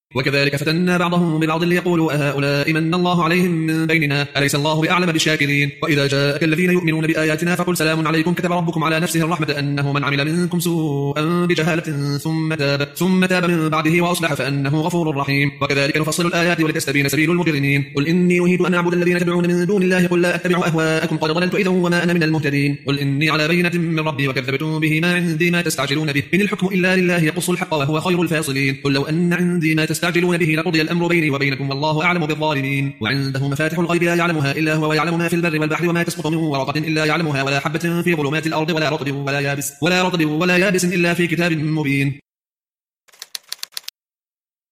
وكذلك فتنا بعضهم ببعض ليقولوا أهؤلاء من الله عليهم من بيننا أليس الله بأعلم بالشاكرين. وإذا جاءك الذين يؤمنون بآياتنا فقل سلام عليكم كتب ربكم على نفسه الرحمة أنه من عمل منكم سوءا بجهالة ثم تاب من بعده وأصلح فأنه غفور رحيم. وكذلك نفصل الآيات ولتستبين سبيل المجرمين. قل إني نهيت أن أعبد الذين تدعون من دون الله قل لا أتبع أهواءكم قد ضللت إذا وما أنا من المهتدين. قل إني على بينة من ربي وكذبتم به ما عندي ما تستعجلون به إن الحكم إلا لله يقص الحق وهو خير الفاصلين. قل لو أن عندي ما تستعجلون به لقضي الأمر بيني وبينكم والله أعلم بالظالمين. وعنده مفاتح الغيب لا يعلمها إلا هو ويعلم ما في البر والبحر وما تسقط من ورقة إلا يعلمها ولا حبة في ظلمات الأرض ولا رطب ولا يابس إلا في كتاب مبين.